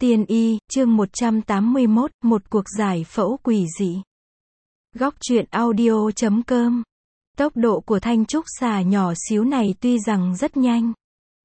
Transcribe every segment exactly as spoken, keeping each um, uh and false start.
Tiên y, chương một trăm tám mươi mốt, một cuộc giải phẫu quỷ dị. Góc truyện audio chấm com. Tốc độ của thanh trúc xà nhỏ xíu này tuy rằng rất nhanh.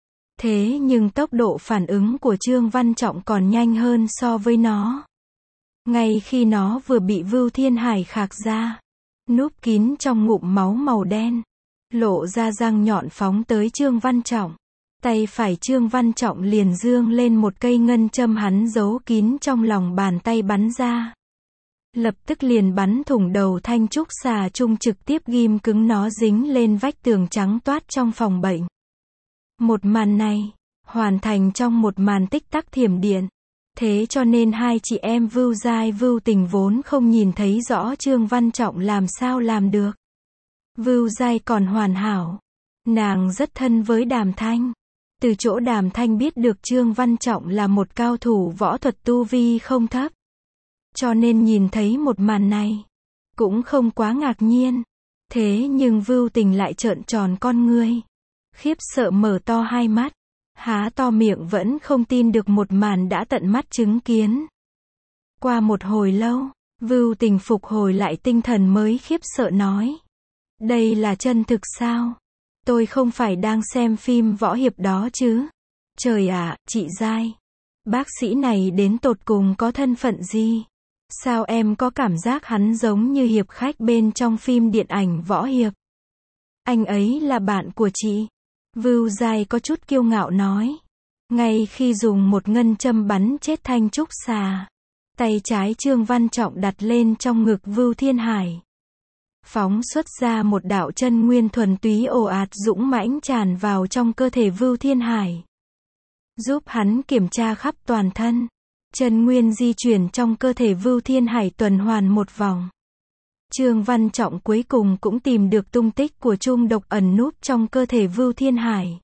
Thế nhưng tốc độ phản ứng của Trương Văn Trọng còn nhanh hơn so với nó. Ngay khi nó vừa bị Vưu Thiên Hải khạc ra, núp kín trong ngụm máu màu đen, lộ ra răng nhọn phóng tới Trương Văn Trọng. Tay phải Trương Văn Trọng liền giương lên một cây ngân châm hắn giấu kín trong lòng bàn tay bắn ra. Lập tức liền bắn thủng đầu thanh trúc xà trung, trực tiếp ghim cứng nó dính lên vách tường trắng toát trong phòng bệnh. Một màn này, hoàn thành trong một màn tích tắc thiểm điện. Thế cho nên hai chị em Vưu Giai Vưu Tình vốn không nhìn thấy rõ Trương Văn Trọng làm sao làm được. Vưu Giai còn hoàn hảo. Nàng rất thân với Đàm Thanh. Từ chỗ Đàm Thanh biết được Trương Văn Trọng là một cao thủ võ thuật tu vi không thấp. Cho nên nhìn thấy một màn này, cũng không quá ngạc nhiên. Thế nhưng Vưu Tình lại trợn tròn con ngươi. Khiếp sợ mở to hai mắt. Há to miệng vẫn không tin được một màn đã tận mắt chứng kiến. Qua một hồi lâu, Vưu Tình phục hồi lại tinh thần mới khiếp sợ nói. Đây là chân thực sao? Tôi không phải đang xem phim võ hiệp đó chứ. Trời ạ, chị Giai. Bác sĩ này đến tột cùng có thân phận gì? Sao em có cảm giác hắn giống như hiệp khách bên trong phim điện ảnh võ hiệp? Anh ấy là bạn của chị. Vưu Giai có chút kiêu ngạo nói. Ngay khi dùng một ngân châm bắn chết thanh trúc xà, tay trái Trương Văn Trọng đặt lên trong ngực Vưu Thiên Hải. Phóng xuất ra một đạo chân nguyên thuần túy ồ ạt dũng mãnh tràn vào trong cơ thể Vưu Thiên Hải. Giúp hắn kiểm tra khắp toàn thân. Chân nguyên di chuyển trong cơ thể Vưu Thiên Hải tuần hoàn một vòng. Trương Văn Trọng cuối cùng cũng tìm được tung tích của trung độc ẩn núp trong cơ thể Vưu Thiên Hải.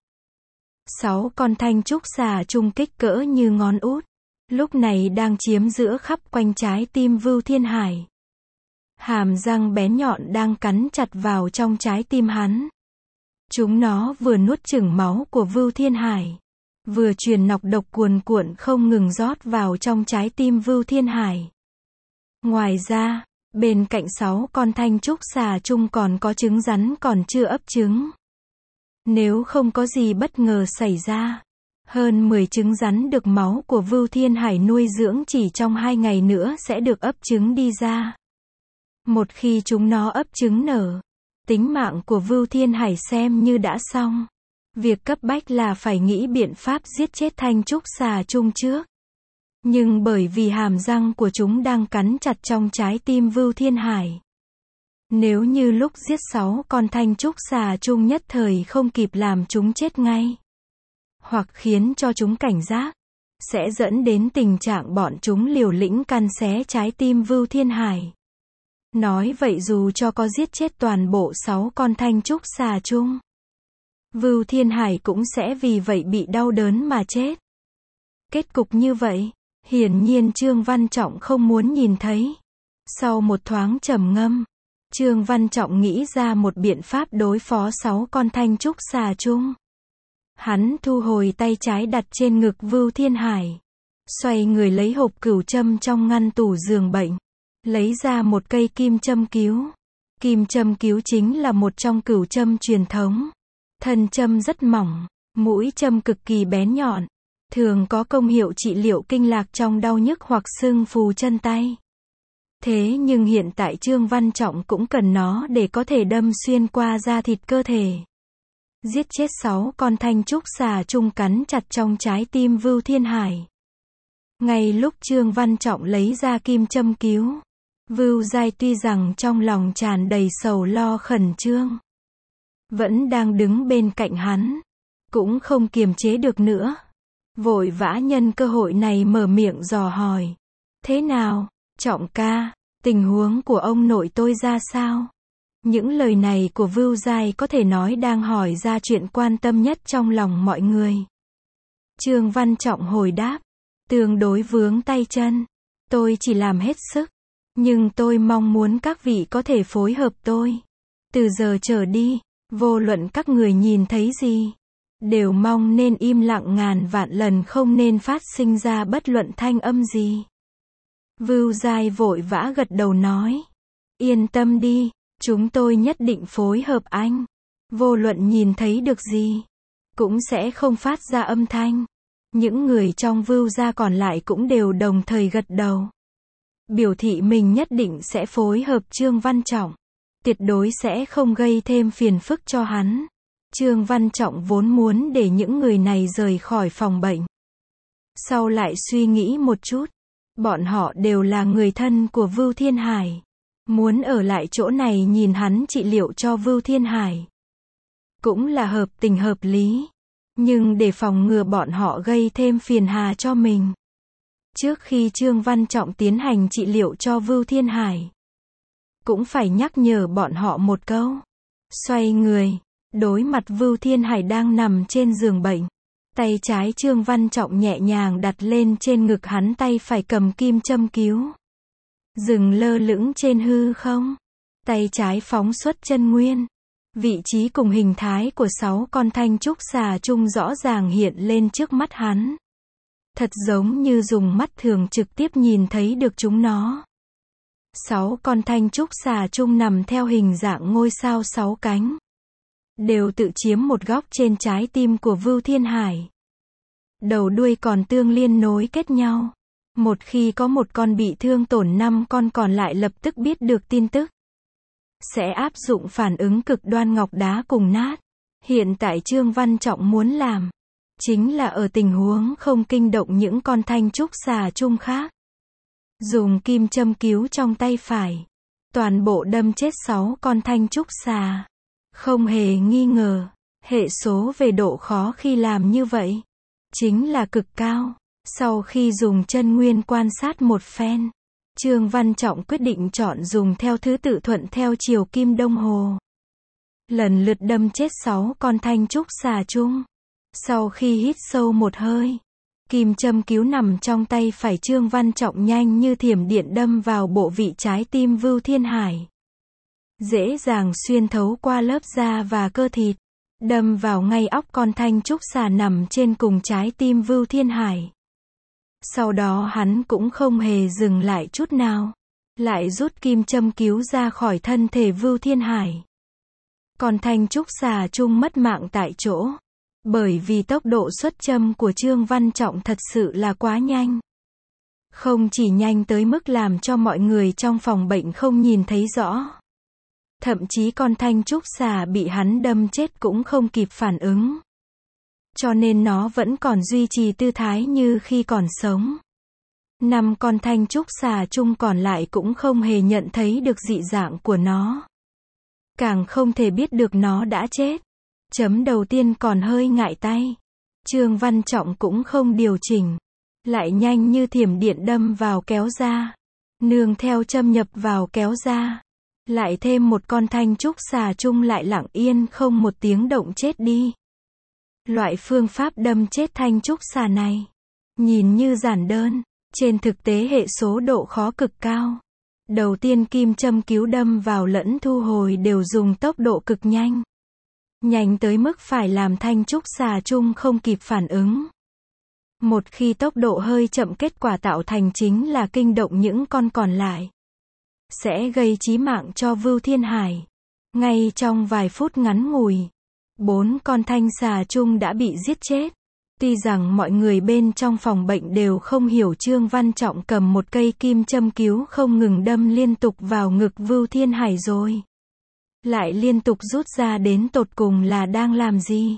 Sáu con thanh trúc xà trung kích cỡ như ngón út, lúc này đang chiếm giữa khắp quanh trái tim Vưu Thiên Hải. Hàm răng bén nhọn đang cắn chặt vào trong trái tim hắn. Chúng nó vừa nuốt chửng máu của Vưu Thiên Hải, vừa truyền nọc độc cuồn cuộn không ngừng rót vào trong trái tim Vưu Thiên Hải. Ngoài ra, bên cạnh sáu con thanh trúc xà trung còn có trứng rắn còn chưa ấp trứng. Nếu không có gì bất ngờ xảy ra, hơn mười trứng rắn được máu của Vưu Thiên Hải nuôi dưỡng chỉ trong hai ngày nữa sẽ được ấp trứng đi ra. Một khi chúng nó ấp trứng nở, tính mạng của Vưu Thiên Hải xem như đã xong. Việc cấp bách là phải nghĩ biện pháp giết chết thanh trúc xà trung trước. Nhưng bởi vì hàm răng của chúng đang cắn chặt trong trái tim Vưu Thiên Hải. Nếu như lúc giết sáu con thanh trúc xà trung nhất thời không kịp làm chúng chết ngay, hoặc khiến cho chúng cảnh giác, sẽ dẫn đến tình trạng bọn chúng liều lĩnh căn xé trái tim Vưu Thiên Hải. Nói vậy dù cho có giết chết toàn bộ sáu con thanh trúc xà trung, Vưu Thiên Hải cũng sẽ vì vậy bị đau đớn mà chết. Kết cục như vậy, hiển nhiên Trương Văn Trọng không muốn nhìn thấy. Sau một thoáng trầm ngâm, Trương Văn Trọng nghĩ ra một biện pháp đối phó sáu con thanh trúc xà trung. Hắn thu hồi tay trái đặt trên ngực Vưu Thiên Hải, xoay người lấy hộp cửu châm trong ngăn tủ giường bệnh, lấy ra một cây kim châm cứu. Kim châm cứu chính là một trong cửu châm truyền thống. Thân châm rất mỏng, mũi châm cực kỳ bén nhọn, thường có công hiệu trị liệu kinh lạc trong đau nhức hoặc sưng phù chân tay. Thế nhưng hiện tại Trương Văn Trọng cũng cần nó để có thể đâm xuyên qua da thịt cơ thể. Giết chết sáu con thanh trúc xà trung cắn chặt trong trái tim Vưu Thiên Hải. Ngay lúc Trương Văn Trọng lấy ra kim châm cứu, Vưu Giai tuy rằng trong lòng tràn đầy sầu lo khẩn trương, vẫn đang đứng bên cạnh hắn, cũng không kiềm chế được nữa. Vội vã nhân cơ hội này mở miệng dò hỏi. Thế nào, Trọng ca, tình huống của ông nội tôi ra sao? Những lời này của Vưu Giai có thể nói đang hỏi ra chuyện quan tâm nhất trong lòng mọi người. Trương Văn Trọng hồi đáp. Tương đối vướng tay chân. Tôi chỉ làm hết sức. Nhưng tôi mong muốn các vị có thể phối hợp tôi. Từ giờ trở đi, vô luận các người nhìn thấy gì, đều mong nên im lặng ngàn vạn lần, không nên phát sinh ra bất luận thanh âm gì. Vưu Giai vội vã gật đầu nói. Yên tâm đi, chúng tôi nhất định phối hợp anh. Vô luận nhìn thấy được gì, cũng sẽ không phát ra âm thanh. Những người trong Vưu gia còn lại cũng đều đồng thời gật đầu. Biểu thị mình nhất định sẽ phối hợp Trương Văn Trọng. Tuyệt đối sẽ không gây thêm phiền phức cho hắn. Trương Văn Trọng vốn muốn để những người này rời khỏi phòng bệnh. Sau lại suy nghĩ một chút. Bọn họ đều là người thân của Vưu Thiên Hải. Muốn ở lại chỗ này nhìn hắn trị liệu cho Vưu Thiên Hải. Cũng là hợp tình hợp lý. Nhưng để phòng ngừa bọn họ gây thêm phiền hà cho mình. Trước khi Trương Văn Trọng tiến hành trị liệu cho Vưu Thiên Hải, cũng phải nhắc nhở bọn họ một câu. Xoay người, đối mặt Vưu Thiên Hải đang nằm trên giường bệnh. Tay trái Trương Văn Trọng nhẹ nhàng đặt lên trên ngực hắn, tay phải cầm kim châm cứu. Dừng lơ lửng trên hư không. Tay trái phóng xuất chân nguyên. Vị trí cùng hình thái của sáu con thanh trúc xà chung rõ ràng hiện lên trước mắt hắn. Thật giống như dùng mắt thường trực tiếp nhìn thấy được chúng nó. Sáu con thanh trúc xà chung nằm theo hình dạng ngôi sao sáu cánh. Đều tự chiếm một góc trên trái tim của Vưu Thiên Hải. Đầu đuôi còn tương liên nối kết nhau. Một khi có một con bị thương tổn, năm con còn lại lập tức biết được tin tức. Sẽ áp dụng phản ứng cực đoan ngọc đá cùng nát. Hiện tại Trương Văn Trọng muốn làm, chính là ở tình huống không kinh động những con thanh trúc xà chung khác. Dùng kim châm cứu trong tay phải. Toàn bộ đâm chết sáu con thanh trúc xà. Không hề nghi ngờ, hệ số về độ khó khi làm như vậy chính là cực cao. Sau khi dùng chân nguyên quan sát một phen, Trương Văn Trọng quyết định chọn dùng theo thứ tự thuận theo chiều kim đồng hồ. Lần lượt đâm chết sáu con thanh trúc xà chung. Sau khi hít sâu một hơi, kim châm cứu nằm trong tay phải Trương Văn Trọng nhanh như thiểm điện đâm vào bộ vị trái tim Vưu Thiên Hải. Dễ dàng xuyên thấu qua lớp da và cơ thịt, đâm vào ngay óc con thanh trúc xà nằm trên cùng trái tim Vưu Thiên Hải. Sau đó hắn cũng không hề dừng lại chút nào, lại rút kim châm cứu ra khỏi thân thể Vưu Thiên Hải. Con thanh trúc xà chung mất mạng tại chỗ, bởi vì tốc độ xuất châm của Trương Văn Trọng thật sự là quá nhanh. Không chỉ nhanh tới mức làm cho mọi người trong phòng bệnh không nhìn thấy rõ. Thậm chí con thanh trúc xà bị hắn đâm chết cũng không kịp phản ứng. Cho nên nó vẫn còn duy trì tư thái như khi còn sống. Năm con thanh trúc xà chung còn lại cũng không hề nhận thấy được dị dạng của nó. Càng không thể biết được nó đã chết. Chấm đầu tiên còn hơi ngại tay. Trương Văn Trọng cũng không điều chỉnh. Lại nhanh như thiểm điện đâm vào kéo ra. Nương theo châm nhập vào kéo ra. Lại thêm một con thanh trúc xà chung lại lặng yên không một tiếng động chết đi. Loại phương pháp đâm chết thanh trúc xà này, nhìn như giản đơn, trên thực tế hệ số độ khó cực cao. Đầu tiên kim châm cứu đâm vào lẫn thu hồi đều dùng tốc độ cực nhanh. Nhanh tới mức phải làm thanh trúc xà chung không kịp phản ứng. Một khi tốc độ hơi chậm, kết quả tạo thành chính là kinh động những con còn lại. Sẽ gây chí mạng cho Vưu Thiên Hải. Ngay trong vài phút ngắn ngủi, bốn con thanh xà chung đã bị giết chết. Tuy rằng mọi người bên trong phòng bệnh đều không hiểu Trương Văn Trọng cầm một cây kim châm cứu không ngừng đâm liên tục vào ngực Vưu Thiên Hải rồi lại liên tục rút ra đến tột cùng là đang làm gì.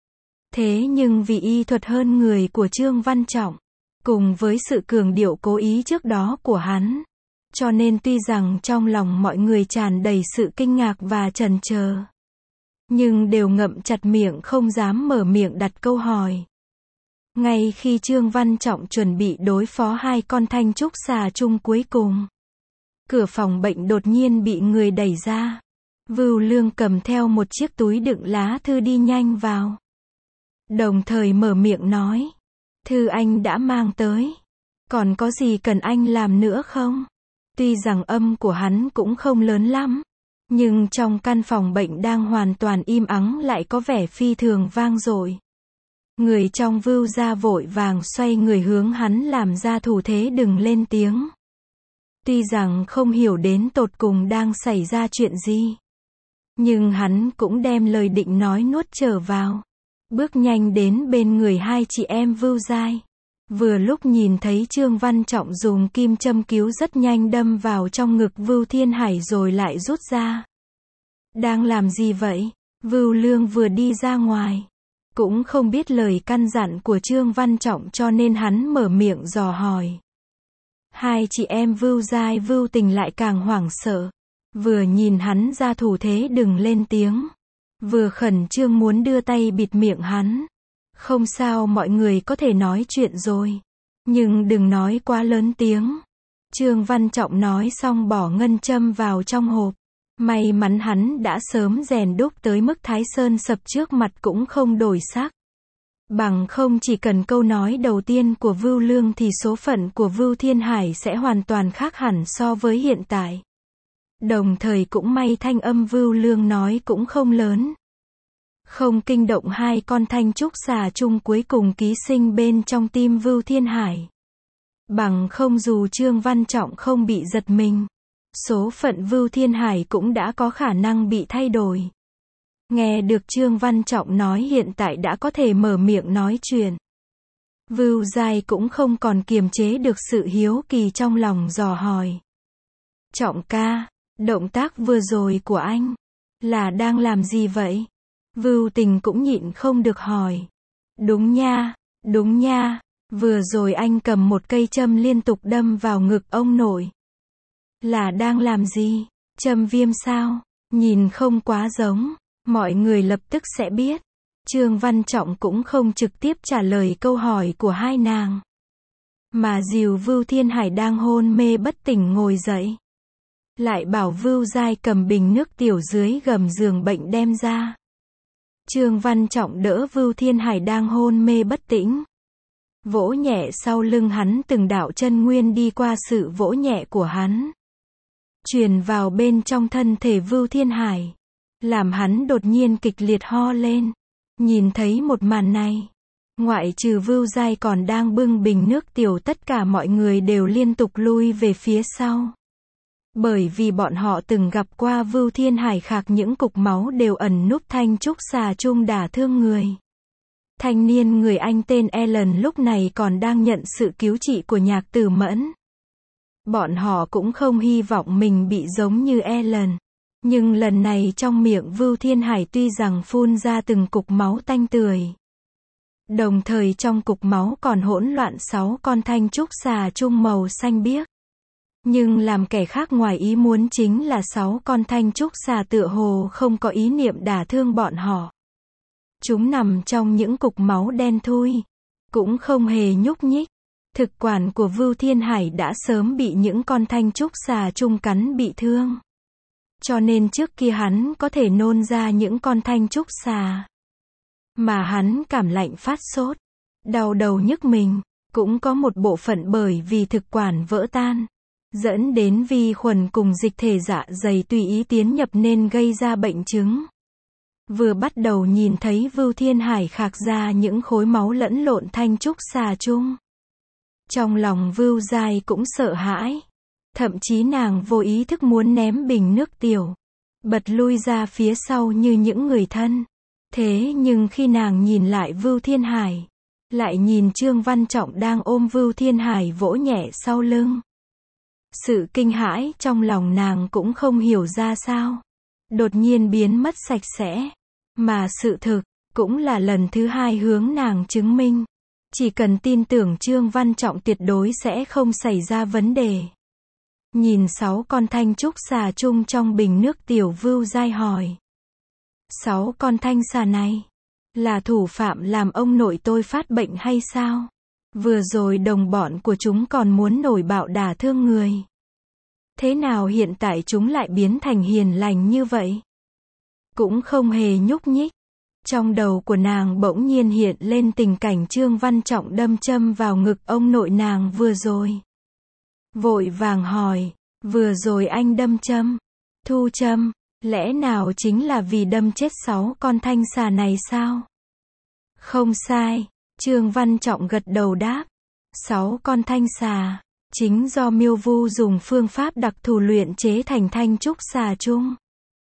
Thế nhưng vì y thuật hơn người của Trương Văn Trọng, cùng với sự cường điệu cố ý trước đó của hắn, cho nên tuy rằng trong lòng mọi người tràn đầy sự kinh ngạc và chần chờ, nhưng đều ngậm chặt miệng không dám mở miệng đặt câu hỏi. Ngay khi Trương Văn Trọng chuẩn bị đối phó hai con thanh trúc xà chung cuối cùng, cửa phòng bệnh đột nhiên bị người đẩy ra. Vưu Lương cầm theo một chiếc túi đựng lá thư đi nhanh vào. Đồng thời mở miệng nói, thư anh đã mang tới. Còn có gì cần anh làm nữa không? Tuy rằng âm của hắn cũng không lớn lắm, nhưng trong căn phòng bệnh đang hoàn toàn im ắng lại có vẻ phi thường vang dội. Người trong Vưu gia vội vàng xoay người hướng hắn làm ra thủ thế đừng lên tiếng. Tuy rằng không hiểu đến tột cùng đang xảy ra chuyện gì, nhưng hắn cũng đem lời định nói nuốt trở vào. Bước nhanh đến bên người hai chị em Vưu Giai. Vừa lúc nhìn thấy Trương Văn Trọng dùng kim châm cứu rất nhanh đâm vào trong ngực Vưu Thiên Hải rồi lại rút ra. Đang làm gì vậy? Vưu Lương vừa đi ra ngoài, cũng không biết lời căn dặn của Trương Văn Trọng cho nên hắn mở miệng dò hỏi. Hai chị em Vưu Giai Vưu Tình lại càng hoảng sợ. Vừa nhìn hắn ra thủ thế đừng lên tiếng, vừa khẩn trương muốn đưa tay bịt miệng hắn. Không sao, mọi người có thể nói chuyện rồi, nhưng đừng nói quá lớn tiếng. Trương Văn Trọng nói xong bỏ ngân châm vào trong hộp. May mắn hắn đã sớm rèn đúc tới mức Thái Sơn sập trước mặt cũng không đổi sắc. Bằng không chỉ cần câu nói đầu tiên của Vưu Lương thì số phận của Vưu Thiên Hải sẽ hoàn toàn khác hẳn so với hiện tại. Đồng thời cũng may thanh âm Vưu Lương nói cũng không lớn, không kinh động hai con thanh trúc xà chung cuối cùng ký sinh bên trong tim Vưu Thiên Hải. Bằng không dù Trương Văn Trọng không bị giật mình, số phận Vưu Thiên Hải cũng đã có khả năng bị thay đổi. Nghe được Trương Văn Trọng nói hiện tại đã có thể mở miệng nói chuyện, Vưu Giai cũng không còn kiềm chế được sự hiếu kỳ trong lòng dò hỏi. Trọng ca, động tác vừa rồi của anh là đang làm gì vậy? Vưu Tình cũng nhịn không được hỏi. Đúng nha, đúng nha, vừa rồi anh cầm một cây châm liên tục đâm vào ngực ông nội. Là đang làm gì? Châm viêm sao? Nhìn không quá giống, mọi người lập tức sẽ biết. Trương Văn Trọng cũng không trực tiếp trả lời câu hỏi của hai nàng, mà dìu Vưu Thiên Hải đang hôn mê bất tỉnh ngồi dậy. Lại bảo Vưu Giai cầm bình nước tiểu dưới gầm giường bệnh đem ra. Trương Văn Trọng đỡ Vưu Thiên Hải đang hôn mê bất tỉnh, vỗ nhẹ sau lưng hắn, từng đạo chân nguyên đi qua sự vỗ nhẹ của hắn, truyền vào bên trong thân thể Vưu Thiên Hải, làm hắn đột nhiên kịch liệt ho lên. Nhìn thấy một màn này, ngoại trừ Vưu Giai còn đang bưng bình nước tiểu, tất cả mọi người đều liên tục lui về phía sau. Bởi vì bọn họ từng gặp qua Vưu Thiên Hải khạc những cục máu đều ẩn núp thanh trúc xà chung đả thương người. Thanh niên người Anh tên Alan lúc này còn đang nhận sự cứu trị của Nhạc Tử Mẫn. Bọn họ cũng không hy vọng mình bị giống như Alan. Nhưng lần này trong miệng Vưu Thiên Hải tuy rằng phun ra từng cục máu tanh tưởi, đồng thời trong cục máu còn hỗn loạn sáu con thanh trúc xà chung màu xanh biếc. Nhưng làm kẻ khác ngoài ý muốn chính là sáu con thanh trúc xà tựa hồ không có ý niệm đả thương bọn họ. Chúng nằm trong những cục máu đen thui, cũng không hề nhúc nhích. Thực quản của Vưu Thiên Hải đã sớm bị những con thanh trúc xà chung cắn bị thương. Cho nên trước kia hắn có thể nôn ra những con thanh trúc xà. Mà hắn cảm lạnh phát sốt, đau đầu nhức mình, cũng có một bộ phận bởi vì thực quản vỡ tan, dẫn đến vi khuẩn cùng dịch thể dạ dày tùy ý tiến nhập nên gây ra bệnh chứng. Vừa bắt đầu nhìn thấy Vưu Thiên Hải khạc ra những khối máu lẫn lộn thanh trúc xà chung, trong lòng Vưu Giai cũng sợ hãi. Thậm chí nàng vô ý thức muốn ném bình nước tiểu, bật lui ra phía sau như những người thân. Thế nhưng khi nàng nhìn lại Vưu Thiên Hải, lại nhìn Trương Văn Trọng đang ôm Vưu Thiên Hải vỗ nhẹ sau lưng. Sự kinh hãi trong lòng nàng cũng không hiểu ra sao, đột nhiên biến mất sạch sẽ. Mà sự thực, cũng là lần thứ hai hướng nàng chứng minh. Chỉ cần tin tưởng Trương Văn Trọng tuyệt đối sẽ không xảy ra vấn đề. Nhìn sáu con thanh trúc xà chung trong bình nước tiểu, Vưu Giai hỏi. Sáu con thanh xà này, là thủ phạm làm ông nội tôi phát bệnh hay sao? Vừa rồi đồng bọn của chúng còn muốn nổi bạo đả thương người. Thế nào hiện tại chúng lại biến thành hiền lành như vậy? Cũng không hề nhúc nhích. Trong đầu của nàng bỗng nhiên hiện lên tình cảnh Trương Văn Trọng đâm châm vào ngực ông nội nàng vừa rồi. Vội vàng hỏi, vừa rồi anh đâm châm, thu châm, lẽ nào chính là vì đâm chết sáu con thanh xà này sao? Không sai, Trương Văn Trọng gật đầu đáp. Sáu con thanh xà, chính do Miêu Vu dùng phương pháp đặc thù luyện chế thành thanh trúc xà chung.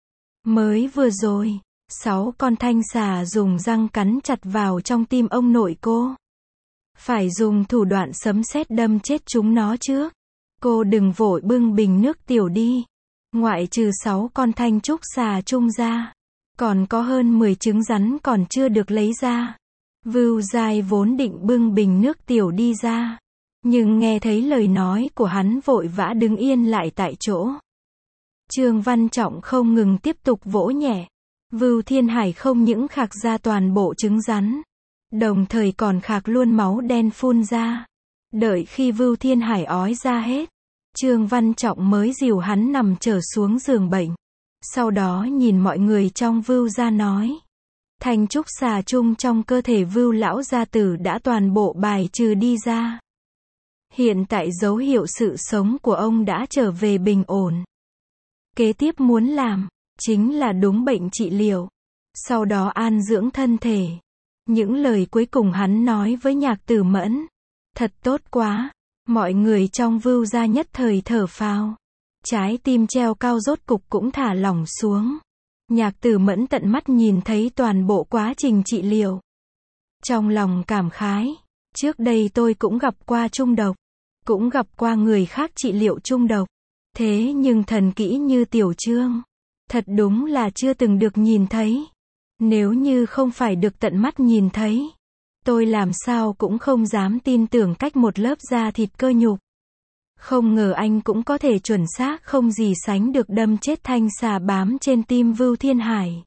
Mới vừa rồi, sáu con thanh xà dùng răng cắn chặt vào trong tim ông nội cô. Phải dùng thủ đoạn sấm sét đâm chết chúng nó trước. Cô đừng vội bưng bình nước tiểu đi. Ngoại trừ sáu con thanh trúc xà chung ra, còn có hơn mười trứng rắn còn chưa được lấy ra. Vưu Giai vốn định bưng bình nước tiểu đi ra, nhưng nghe thấy lời nói của hắn vội vã đứng yên lại tại chỗ. Trương Văn Trọng không ngừng tiếp tục vỗ nhẹ. Vưu Thiên Hải không những khạc ra toàn bộ trứng rắn, đồng thời còn khạc luôn máu đen phun ra. Đợi khi Vưu Thiên Hải ói ra hết, Trương Văn Trọng mới dìu hắn nằm trở xuống giường bệnh. Sau đó nhìn mọi người trong Vưu gia nói. Thanh trúc xà chung trong cơ thể Vưu lão gia tử đã toàn bộ bài trừ đi ra. Hiện tại dấu hiệu sự sống của ông đã trở về bình ổn. Kế tiếp muốn làm, chính là đúng bệnh trị liệu. Sau đó an dưỡng thân thể. Những lời cuối cùng hắn nói với Nhạc Tử Mẫn. Thật tốt quá. Mọi người trong Vưu gia nhất thời thở phào. Trái tim treo cao rốt cục cũng thả lỏng xuống. Nhạc Tử Mẫn tận mắt nhìn thấy toàn bộ quá trình trị liệu. Trong lòng cảm khái. Trước đây tôi cũng gặp qua trung độc. Cũng gặp qua người khác trị liệu trung độc. Thế nhưng thần kỹ như Tiểu Trương, thật đúng là chưa từng được nhìn thấy. Nếu như không phải được tận mắt nhìn thấy, tôi làm sao cũng không dám tin tưởng cách một lớp da thịt cơ nhục. Không ngờ anh cũng có thể chuẩn xác không gì sánh được đâm chết thanh xà bám trên tim Vưu Thiên Hải.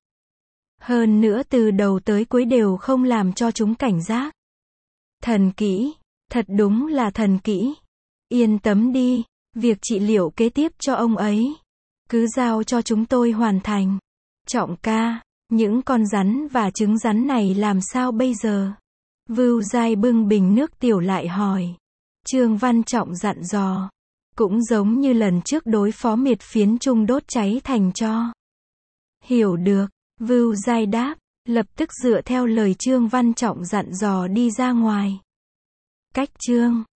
Hơn nữa từ đầu tới cuối đều không làm cho chúng cảnh giác. Thần kỹ, thật đúng là thần kỹ. Yên tâm đi, việc trị liệu kế tiếp cho ông ấy, cứ giao cho chúng tôi hoàn thành. Trọng ca, những con rắn và trứng rắn này làm sao bây giờ? Vưu Giai bưng bình nước tiểu lại hỏi. Trương Văn Trọng dặn dò. Cũng giống như lần trước đối phó miệt phiến chung đốt cháy thành tro. Hiểu được, Vưu Giai đáp, lập tức dựa theo lời Trương Văn Trọng dặn dò đi ra ngoài. Cách Trương